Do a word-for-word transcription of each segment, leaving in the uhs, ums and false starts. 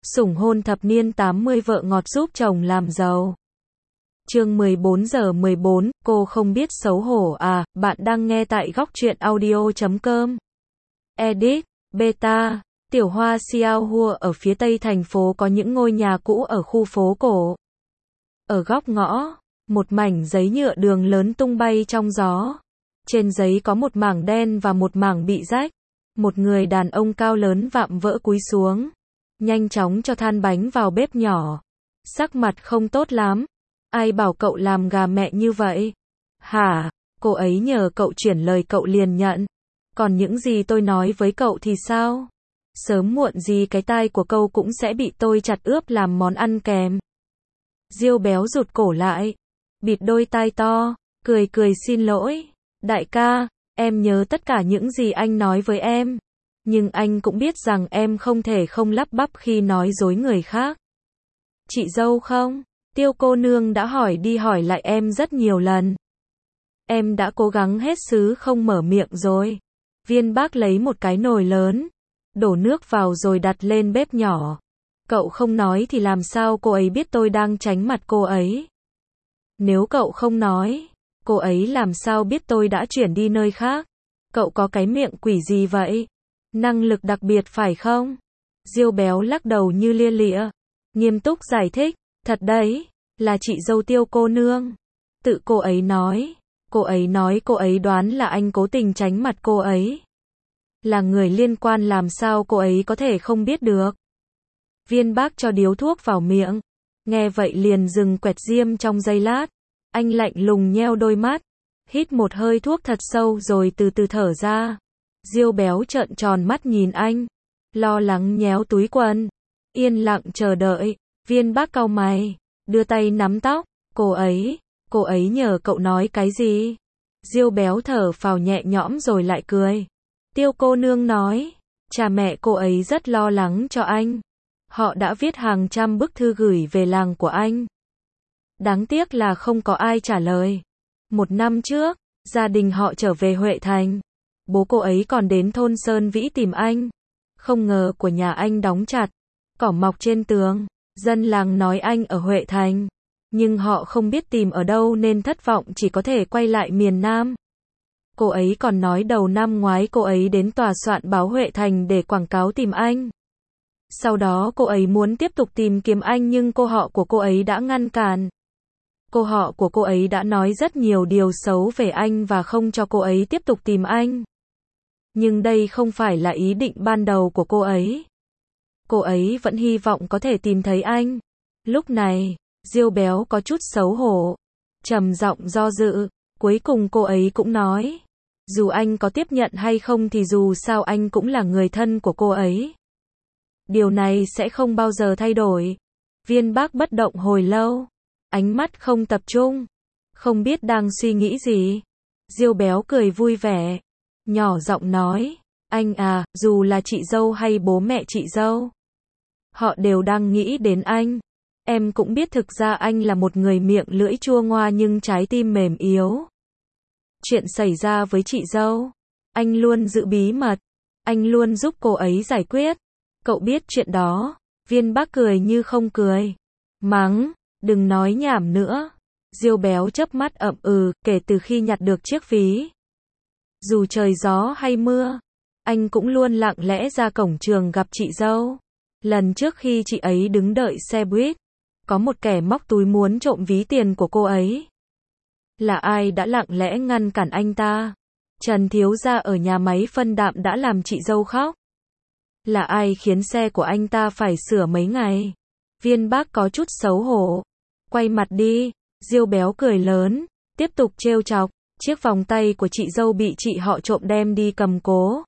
Sủng hôn thập niên tám mươi vợ ngọt giúp chồng làm giàu. Chương mười bốn giờ mười bốn, cô không biết xấu hổ à, bạn đang nghe tại góc truyện audio chấm com. Edit, Beta, Tiểu Hoa Xiao Hua ở phía tây thành phố có những ngôi nhà cũ ở khu phố cổ. Ở góc ngõ, một mảnh giấy nhựa đường lớn tung bay trong gió. Trên giấy có một mảng đen và một mảng bị rách. Một người đàn ông cao lớn vạm vỡ cúi xuống, nhanh chóng cho than bánh vào bếp nhỏ. Sắc mặt không tốt lắm. Ai bảo cậu làm gà mẹ như vậy? Hả? Cô ấy nhờ cậu chuyển lời cậu liền nhận. Còn những gì tôi nói với cậu thì sao? Sớm muộn gì cái tai của cậu cũng sẽ bị tôi chặt ướp làm món ăn kèm. Diêu béo rụt cổ lại, bịt đôi tai to, cười cười xin lỗi. Đại ca, em nhớ tất cả những gì anh nói với em. Nhưng anh cũng biết rằng em không thể không lắp bắp khi nói dối người khác. Chị dâu không? Tiêu cô nương đã hỏi đi hỏi lại em rất nhiều lần. Em đã cố gắng hết sức không mở miệng rồi. Viên Bác lấy một cái nồi lớn, đổ nước vào rồi đặt lên bếp nhỏ. Cậu không nói thì làm sao cô ấy biết tôi đang tránh mặt cô ấy? Nếu cậu không nói, cô ấy làm sao biết tôi đã chuyển đi nơi khác? Cậu có cái miệng quỷ gì vậy? Năng lực đặc biệt phải không? Diêu béo lắc đầu như lia lịa, nghiêm túc giải thích. Thật đấy, là chị dâu Tiêu cô nương. Tự cô ấy nói. Cô ấy nói cô ấy đoán là anh cố tình tránh mặt cô ấy. Là người liên quan làm sao cô ấy có thể không biết được. Viên Bác cho điếu thuốc vào miệng. Nghe vậy liền dừng quẹt diêm trong giây lát. Anh lạnh lùng nheo đôi mắt. Hít một hơi thuốc thật sâu rồi từ từ thở ra. Diêu béo trợn tròn mắt nhìn anh. Lo lắng nhéo túi quần. Yên lặng chờ đợi. Viên Bác cau mày, đưa tay nắm tóc. Cô ấy, cô ấy nhờ cậu nói cái gì? Diêu béo thở phào nhẹ nhõm rồi lại cười. Tiêu cô nương nói, cha mẹ cô ấy rất lo lắng cho anh. Họ đã viết hàng trăm bức thư gửi về làng của anh. Đáng tiếc là không có ai trả lời. Một năm trước, gia đình họ trở về Huệ Thành. Bố cô ấy còn đến thôn Sơn Vĩ tìm anh. Không ngờ của nhà anh đóng chặt, cỏ mọc trên tường. Dân làng nói anh ở Huệ Thành, nhưng họ không biết tìm ở đâu nên thất vọng chỉ có thể quay lại miền Nam. Cô ấy còn nói đầu năm ngoái cô ấy đến tòa soạn báo Huệ Thành để quảng cáo tìm anh. Sau đó cô ấy muốn tiếp tục tìm kiếm anh nhưng cô họ của cô ấy đã ngăn cản. Cô họ của cô ấy đã nói rất nhiều điều xấu về anh và không cho cô ấy tiếp tục tìm anh. Nhưng đây không phải là ý định ban đầu của cô ấy. Cô ấy vẫn hy vọng có thể tìm thấy anh. Lúc này, Diêu béo có chút xấu hổ, trầm giọng do dự. Cuối cùng cô ấy cũng nói, dù anh có tiếp nhận hay không thì dù sao anh cũng là người thân của cô ấy. Điều này sẽ không bao giờ thay đổi. Viên Bác bất động hồi lâu, ánh mắt không tập trung, không biết đang suy nghĩ gì. Diêu béo cười vui vẻ, nhỏ giọng nói, anh à, dù là chị dâu hay bố mẹ chị dâu, họ đều đang nghĩ đến anh. Em cũng biết thực ra anh là một người miệng lưỡi chua ngoa nhưng trái tim mềm yếu. Chuyện xảy ra với chị dâu, anh luôn giữ bí mật. Anh luôn giúp cô ấy giải quyết. Cậu biết chuyện đó. Viên Bác cười như không cười. Mắng, đừng nói nhảm nữa. Diêu béo chớp mắt ậm ừ, kể từ khi nhặt được chiếc ví. Dù trời gió hay mưa, anh cũng luôn lặng lẽ ra cổng trường gặp chị dâu. Lần trước khi chị ấy đứng đợi xe buýt, có một kẻ móc túi muốn trộm ví tiền của cô ấy. Là ai đã lặng lẽ ngăn cản anh ta? Trần thiếu gia ở nhà máy phân đạm đã làm chị dâu khóc. Là ai khiến xe của anh ta phải sửa mấy ngày? Viên Bác có chút xấu hổ. Quay mặt đi. Diêu béo cười lớn, tiếp tục trêu chọc. Chiếc vòng tay của chị dâu bị chị họ trộm đem đi cầm cố.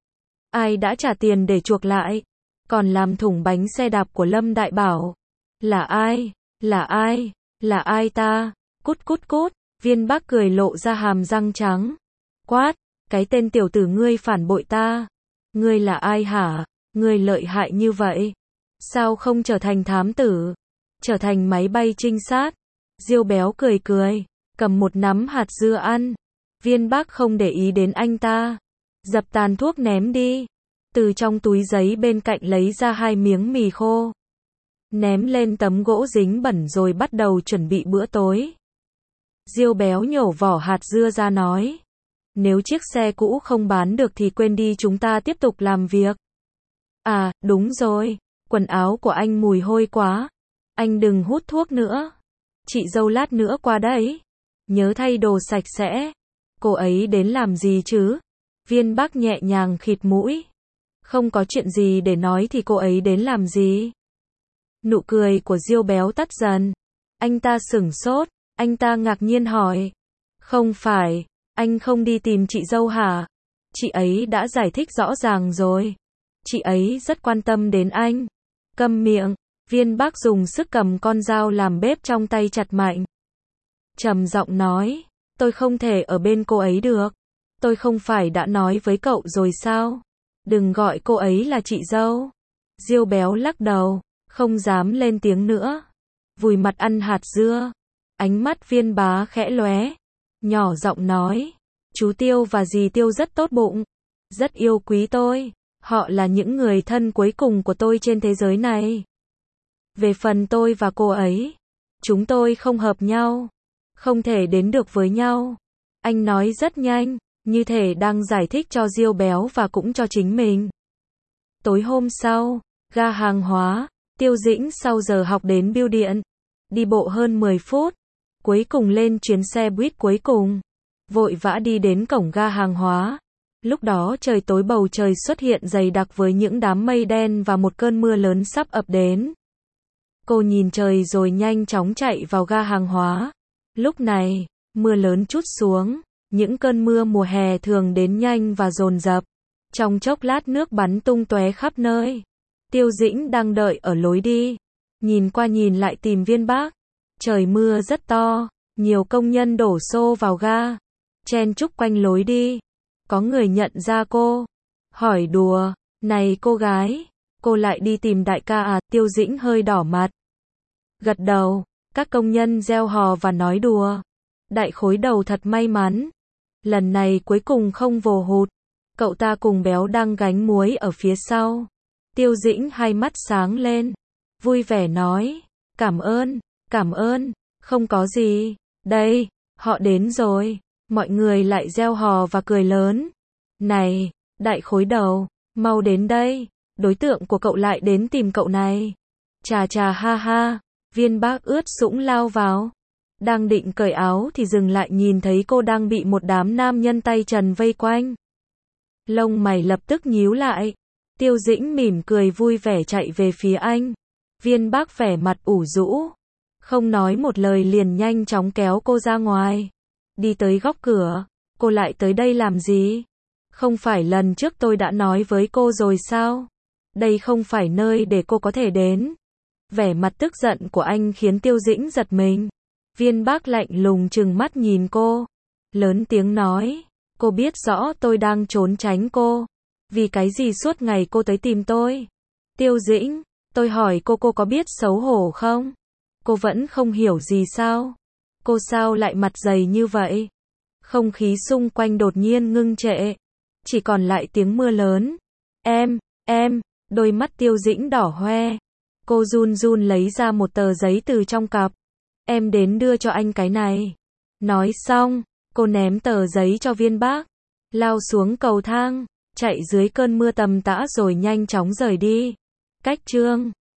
Ai đã trả tiền để chuộc lại? Còn làm thủng bánh xe đạp của Lâm Đại Bảo. Là ai? Là ai? Là ai ta? Cút cút cút. Viên Bác cười lộ ra hàm răng trắng. Quát, cái tên tiểu tử ngươi phản bội ta. Ngươi là ai hả? Ngươi lợi hại như vậy. Sao không trở thành thám tử? Trở thành máy bay trinh sát? Diêu béo cười cười, cầm một nắm hạt dưa ăn. Viên Bác không để ý đến anh ta. Dập tàn thuốc ném đi. Từ trong túi giấy bên cạnh lấy ra hai miếng mì khô. ném lên tấm gỗ dính bẩn rồi bắt đầu chuẩn bị bữa tối. Diêu béo nhổ vỏ hạt dưa ra nói. Nếu chiếc xe cũ không bán được thì quên đi, chúng ta tiếp tục làm việc. À, đúng rồi, quần áo của anh mùi hôi quá. Anh đừng hút thuốc nữa. Chị dâu lát nữa qua đấy. Nhớ thay đồ sạch sẽ. Cô ấy đến làm gì chứ? Viên Bắc nhẹ nhàng khịt mũi. Không có chuyện gì để nói thì cô ấy đến làm gì? Nụ cười của Diêu béo tắt dần. Anh ta sửng sốt. Anh ta ngạc nhiên hỏi. Không phải, anh không đi tìm chị dâu hả? Chị ấy đã giải thích rõ ràng rồi. Chị ấy rất quan tâm đến anh. Câm miệng. Viên Bắc dùng sức cầm con dao làm bếp trong tay chặt mạnh. Trầm giọng nói. Tôi không thể ở bên cô ấy được. Tôi không phải đã nói với cậu rồi sao? Đừng gọi cô ấy là chị dâu. Diêu béo lắc đầu. Không dám lên tiếng nữa. Vùi mặt ăn hạt dưa. Ánh mắt Viên Bá khẽ lóe. Nhỏ giọng nói. Chú Tiêu và dì Tiêu rất tốt bụng. Rất yêu quý tôi. Họ là những người thân cuối cùng của tôi trên thế giới này. Về phần tôi và cô ấy, chúng tôi không hợp nhau. Không thể đến được với nhau. Anh nói rất nhanh, như thể đang giải thích cho Diêu béo và cũng cho chính mình. Tối hôm sau, ga hàng hóa, Tiêu Dĩnh sau giờ học đến bưu điện. Đi bộ hơn mười phút. Cuối cùng lên chuyến xe buýt cuối cùng. Vội vã đi đến cổng ga hàng hóa. Lúc đó trời tối, bầu trời xuất hiện dày đặc với những đám mây đen và một cơn mưa lớn sắp ập đến. Cô nhìn trời rồi nhanh chóng chạy vào ga hàng hóa. Lúc này, mưa lớn trút xuống. Những cơn mưa mùa hè thường đến nhanh và dồn dập. Trong chốc lát nước bắn tung tóe khắp nơi. Tiêu Dĩnh đang đợi ở lối đi. Nhìn qua nhìn lại tìm Viên Bắc. Trời mưa rất to. Nhiều công nhân đổ xô vào ga. Chen chúc quanh lối đi. Có người nhận ra cô. Hỏi đùa. Này cô gái. Cô lại đi tìm đại ca à? Tiêu Dĩnh hơi đỏ mặt. Gật đầu. Các công nhân reo hò và nói đùa. Đại khối đầu thật may mắn. Lần này cuối cùng không vồ hụt. Cậu ta cùng béo đang gánh muối ở phía sau. Tiêu Dĩnh hai mắt sáng lên. Vui vẻ nói. Cảm ơn, cảm ơn. Không có gì. Đây, họ đến rồi. Mọi người lại reo hò và cười lớn. Này, đại khối đầu, mau đến đây. Đối tượng của cậu lại đến tìm cậu này. Chà chà ha ha. Viên Bắc ướt sũng lao vào. Đang định cởi áo thì dừng lại nhìn thấy cô đang bị một đám nam nhân tay trần vây quanh. Lông mày lập tức nhíu lại. Tiêu Dĩnh mỉm cười vui vẻ chạy về phía anh. Viên Bắc vẻ mặt ủ rũ. Không nói một lời liền nhanh chóng kéo cô ra ngoài. Đi tới góc cửa. Cô lại tới đây làm gì? Không phải lần trước tôi đã nói với cô rồi sao? Đây không phải nơi để cô có thể đến. Vẻ mặt tức giận của anh khiến Tiêu Dĩnh giật mình. Viên Bắc lạnh lùng trừng mắt nhìn cô. Lớn tiếng nói. Cô biết rõ tôi đang trốn tránh cô. Vì cái gì suốt ngày cô tới tìm tôi? Tiêu Dĩnh, tôi hỏi cô cô có biết xấu hổ không? Cô vẫn không hiểu gì sao? Cô sao lại mặt dày như vậy? Không khí xung quanh đột nhiên ngưng trệ. Chỉ còn lại tiếng mưa lớn. Em, em, đôi mắt Tiêu Dĩnh đỏ hoe. Cô run run lấy ra một tờ giấy từ trong cặp. Em đến đưa cho anh cái này. Nói xong, cô ném tờ giấy cho Viên Bắc. Lao xuống cầu thang. Chạy dưới cơn mưa tầm tã rồi nhanh chóng rời đi. Cách chương